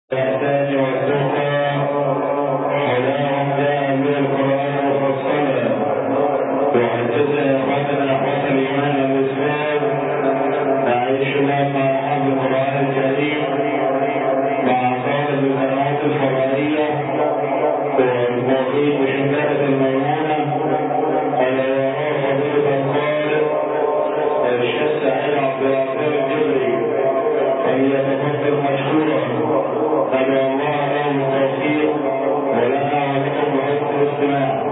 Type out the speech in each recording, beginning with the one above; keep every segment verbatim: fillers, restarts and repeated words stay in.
الإحسان والتقى حلاهم دائم بالقرآن والصلاة. وحدثنا إخوتنا إخوة الإيمان والإسلام نعيشنا مع حفظ القرآن الكريم مع طالب القنوات الفضائية والمعيد بشمالة الميمونة على وراء فضيلة القارئ الشيخ سعيد عبد الغفور الجبري فليتفضل مشكورا. ندعو الله له التوفيق ولنا ولكم بحسن الاستماع.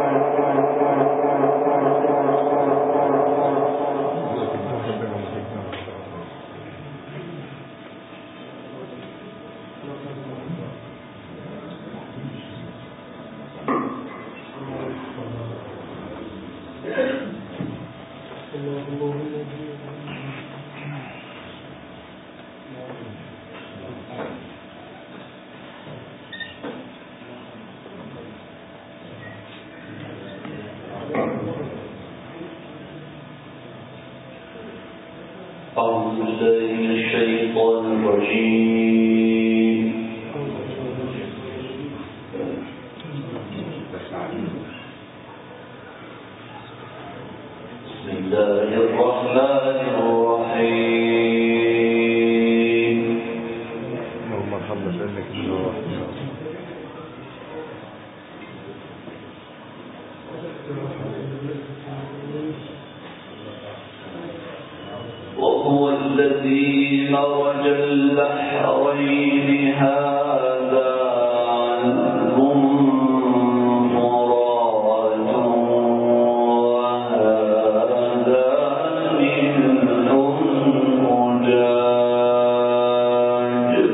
أعوذ بالله من الشيطان الرجيم. بسم الله الرحمن الرحيم. اللهم ارحمنا بأنك من الرحمن. وهو الذي مرج البحرين هذا عذب فرات وهذا ملح أجاج.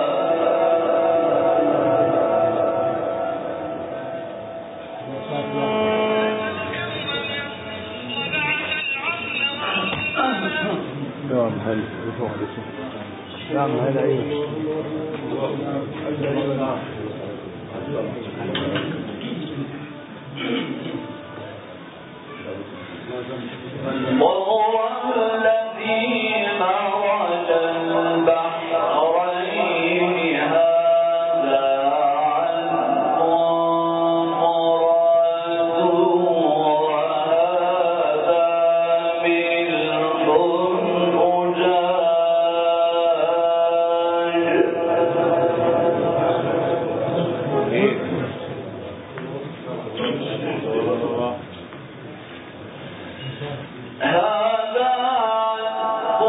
الله نعم هل يفوق باسم نعم هل أيوه وهو الذي مرج البحرين هذا عذب فرات وهذا ملح أجاج هذا عذب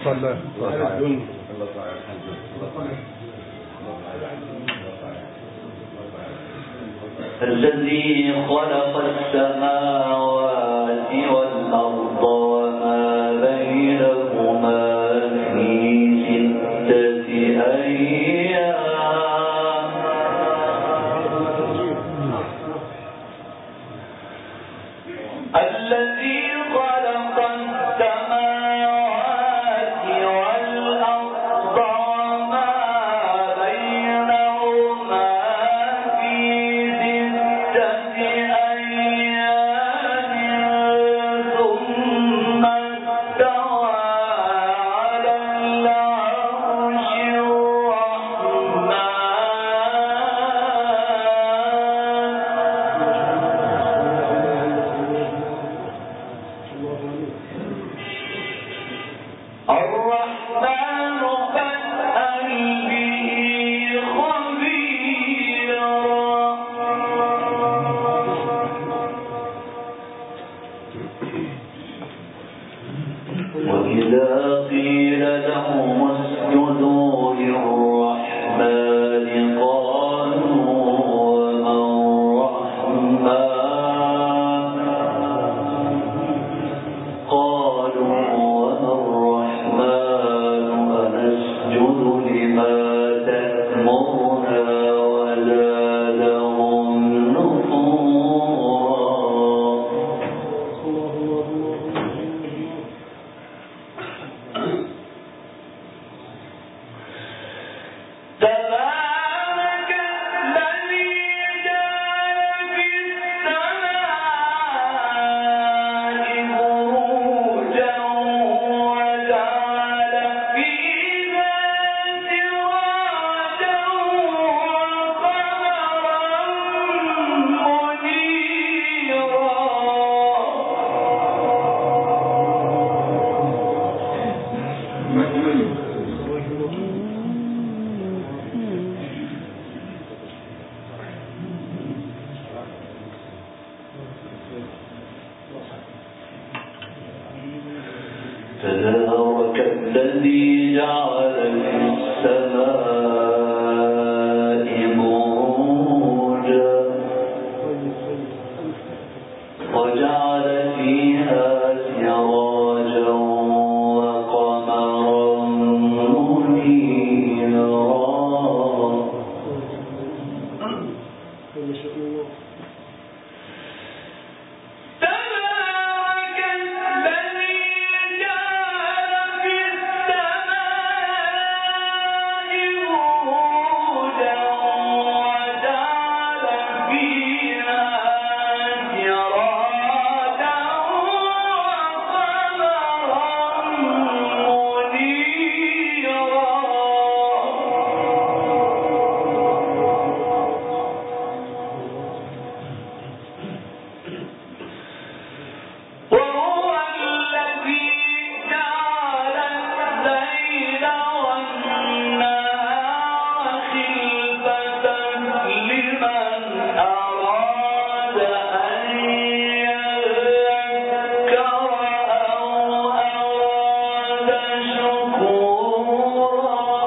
صلى الذي خلق السماوات والأرض وما بينهما في ستة أيام الذي خلق السماوات والأرض وما بينهما في ستة أيام ثم استوى على العرش الرحمن فاسأل به خبيرا وإذا قيل لهم اسجدوا للرحمن قالوا وما الرحمن قالوا وما الرحمن أنسجد لما تأمرنا وزادهم نفورا تبارك الذي جعل في السماء بروجا وجعل فيها سراجا وقمرا تبارك الذي جعل في السماء بروجا وجعل فيها سراجا وقمرا منيرا تبارك الذي جعل في السماء بروجا وجعل فيها سراجا وقمرا منيرا وهو الذي جعل الليل والنهار خلفة لمن أراد أن يذكر أو أراد شكورا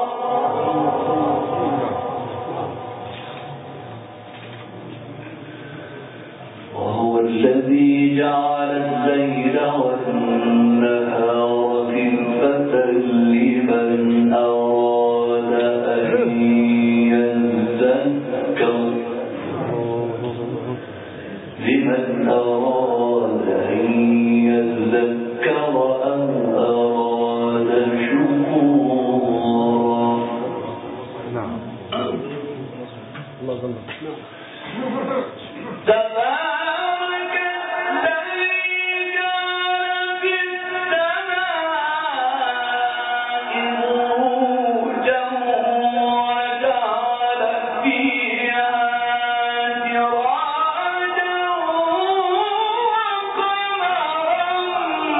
وهو الذي جعل الليل والنهار خلفة لمن أراد أن يذكر لمن أراد أن يذكر أو أراد شكورا نعم الله الله تبارك الذي جعل في السماء بروجا وجعل فيها سراجا وقمرا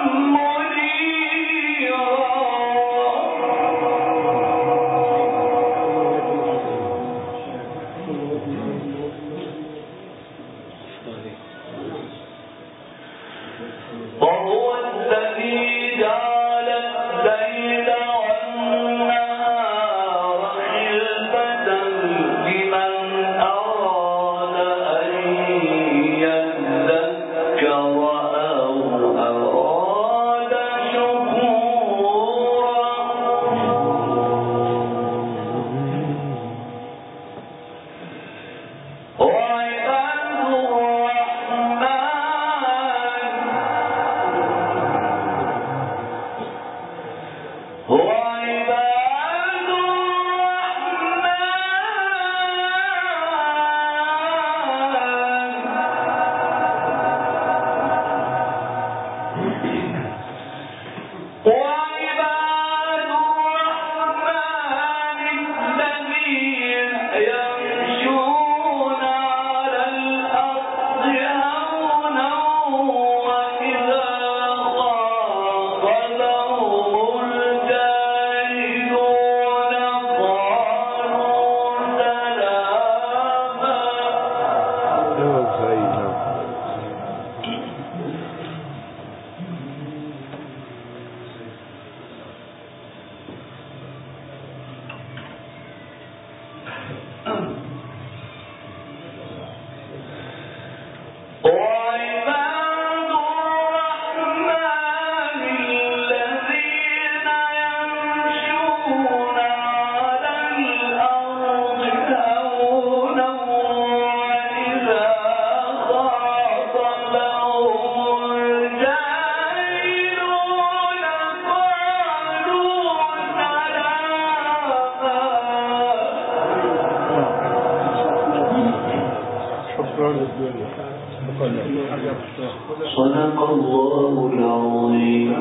صدق الله العظيم.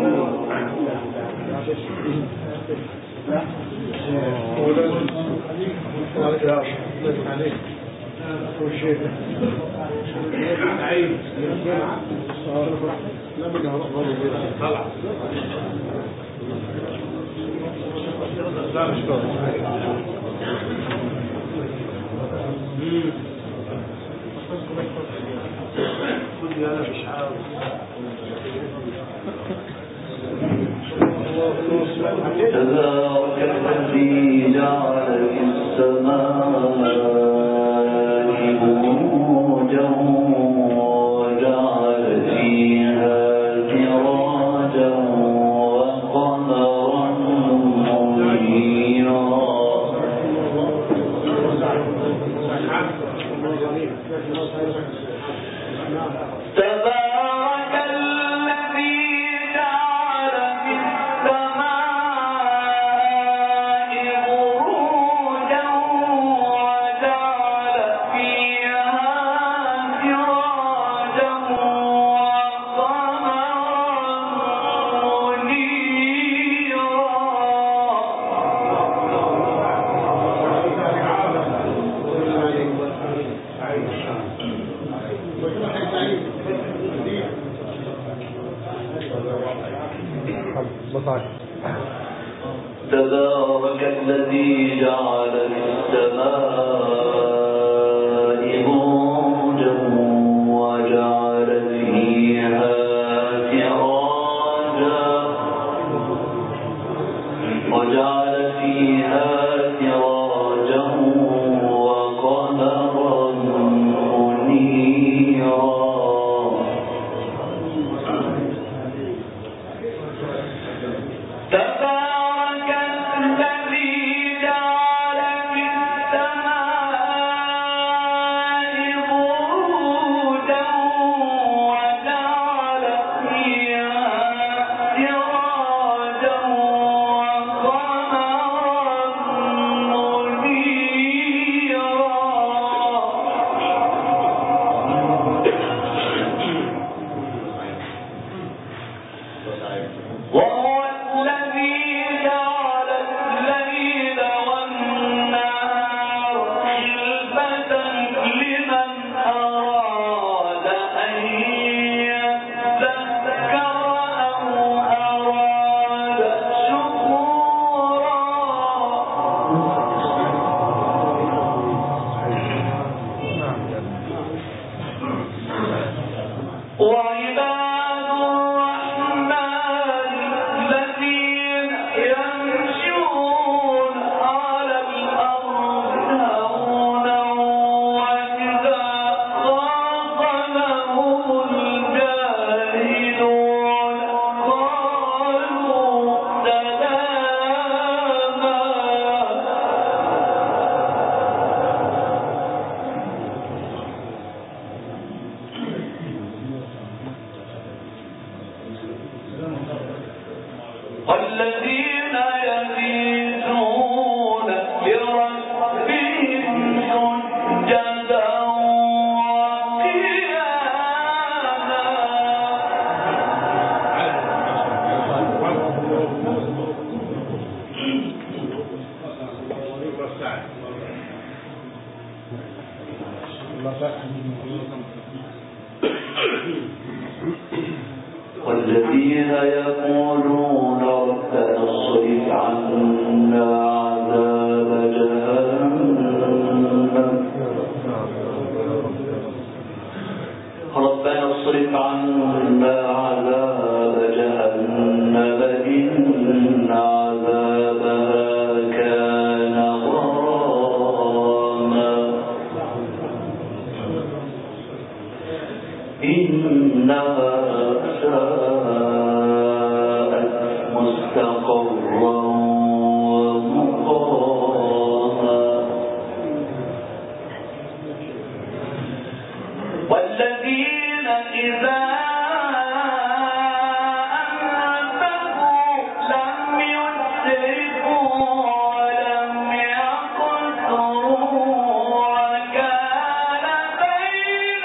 تبارك الذي جعل في السماء بروجا وجعل فيها سراجا وقمرا منيرا. تبارك الذي جعل في السماء بروجا وجعل فيها سراجا وقمرا منيرا. تبارك الذي جعل في السماء بروجا وجعل فيها سراجا وجعل فيها سراجا وقمرا منيرا. تبارك الذي جعل في السماء بروجا وجعل فيها سراجا وقمرا منيرا. وهو الذي جعل الليل والنهار خلفة لمن أراد أن يذكر أو أراد شكورا. وعباد الرحمن الذين يمشون على الأرض هونا وإذا خاطبهم الجاهلون قالوا سلاما. والذين يبيتون لربهم سجدا والذين يقولون ربنا اصرف عنا عذاب جهنم ربنا اصرف عنا عذاب جهنم إن عذابها كان غراما إنها ساءت مستقرا ومقاما. والذين إذا أنفقوا لم يسرفوا ولم يقتروا وكان بين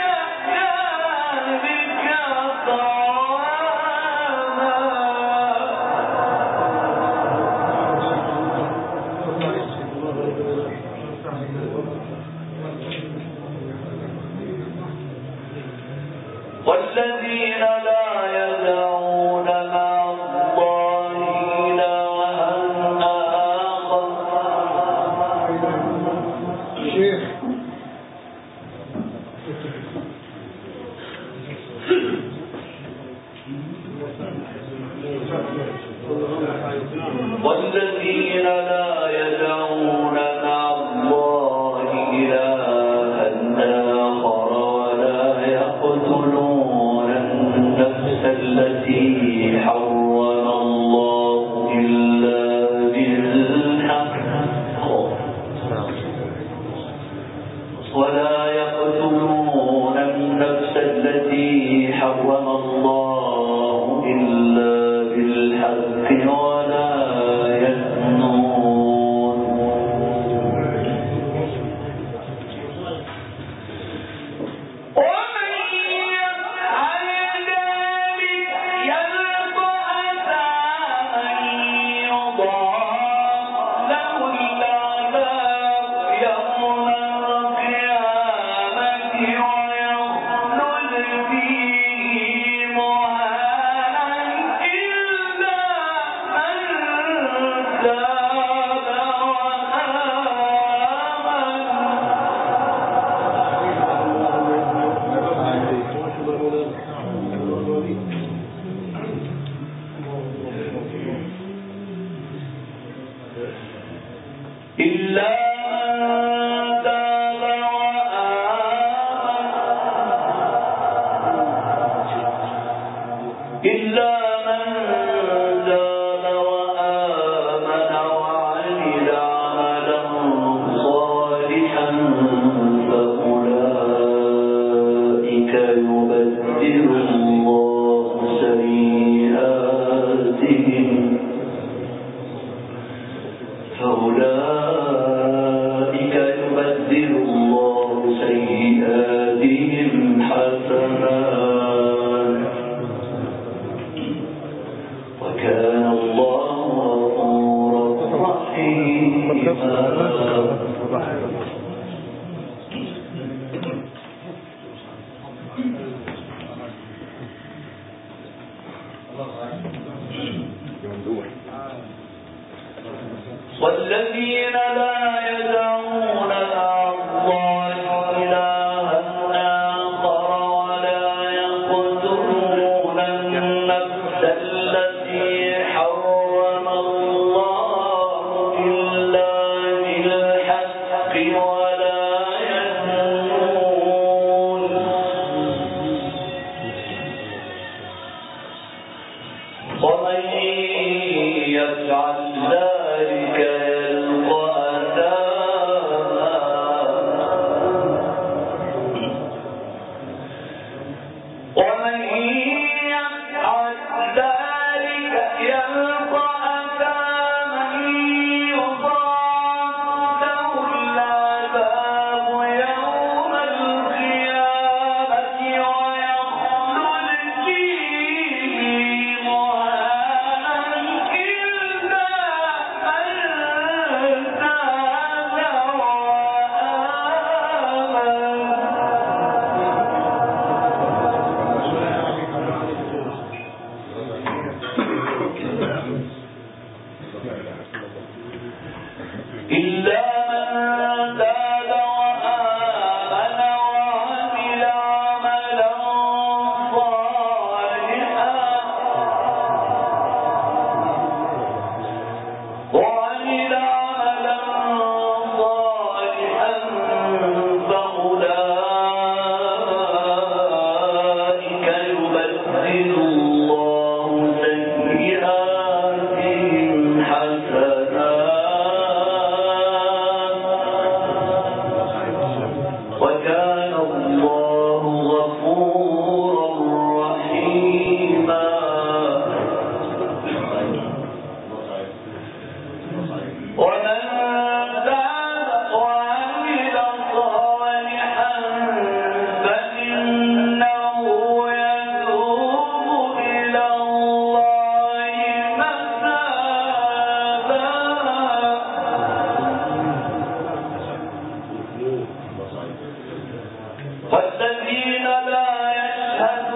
والذين لا يدعون مع الله إلها آخر شيخ والذين لا يدعون مع الله إلها آخر ولا يقتلون النفس التي حرم الله إلا بالحق ولا يقتلون النفس التي حرم الله إلا بالحق ولا يزنون ومن يفعل ذلك يلقى أثاما يضاعف له العذاب يوم القيامة ويخلد فيه مهانا إلا من تاب وآمن إلا من تاب وآمن إلا من تاب وآمن وعمل عملا صالحا فأولئك يبدل الله سيئاتهم فأولئك يبدل الله سيئاتهم حسنات وكان الله غفورا رحيما والذين لا يدعون مع الله إلها آخر ولا يقتلون النفس التي حرم الله إلا بالحق ولا يزنون ومن يفعل ذلك يلقى أثاما ومن يفعل ذلك يلقى أثاما يضاعف له العذاب يوم القيامة ويخلد فيه مهانا إلا من تاب وآمن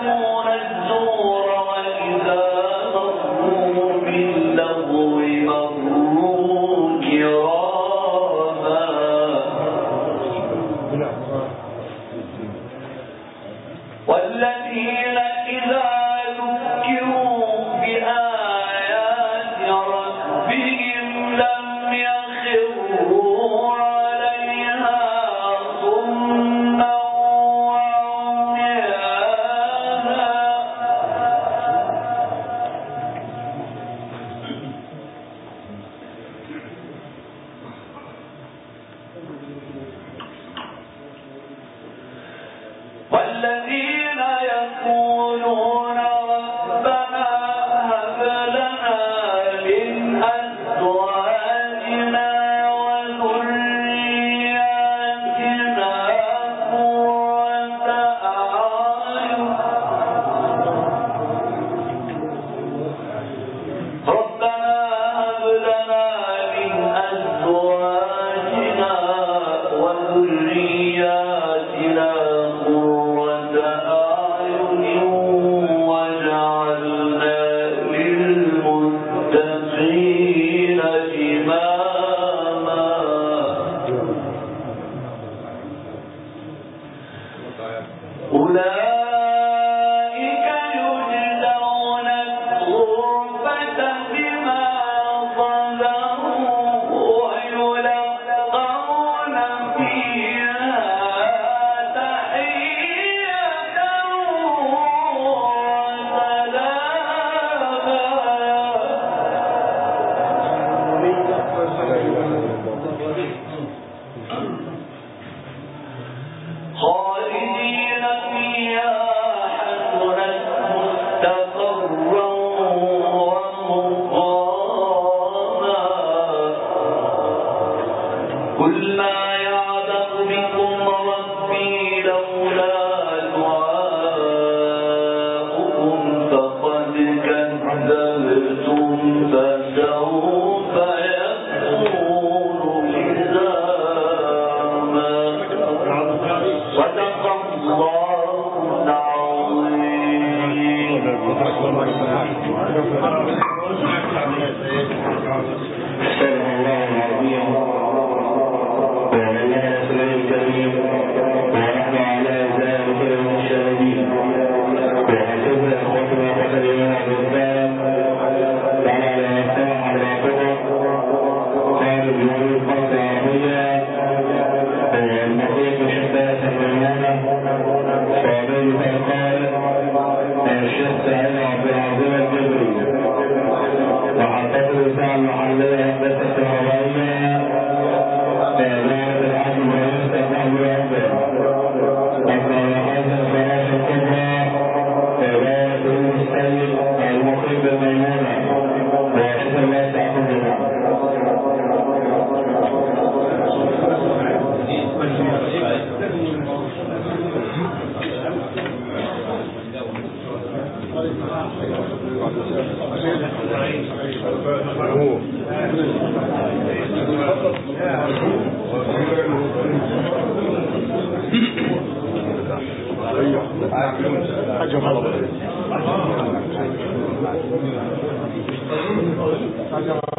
يشهدون الزور وإذا مروا باللغو مروا كراما والذين إذا ذكروا بآيات ربهم لم يخروا عليها صما وعميانا والذين يقولون ربنا هب لنا من أزواجنا وذرياتنا قرة أعين ربنا هب لنا من أزواجنا وذرياتنا قرة أعين واجعلنا للمتقين إماما أولئك يجزون الغرفة بما صبروا ويلقون فيها تحية وسلاما خالدين فيها حسنت مستقرا ومقاما قل ما يعبأ بكم ربي لولا دعاؤكم فقد كذبتم فسوف يكون لزاما صدق الله العظيم. صدق الله العظيم ونبينا رسول الكريم ونحن على ذلك من الشاهدين وحسبنا اخوتنا وخلينا بالباب وعلى لا يستمع على العقوبه قالوا بيقولوا القصه العربيه المخيط شباك الميمونه صابري فقال الشيخ سعيد عبد العظيم الجبري وحطته ساعة محلية هندسة كهربائية إعلان الحجم ويفتح نحو الأنباء أبنى هذا الفراش الكبرى إعلان السيد المقيم بالميمونة وأشهد أن لا تعقل جميعا حاجة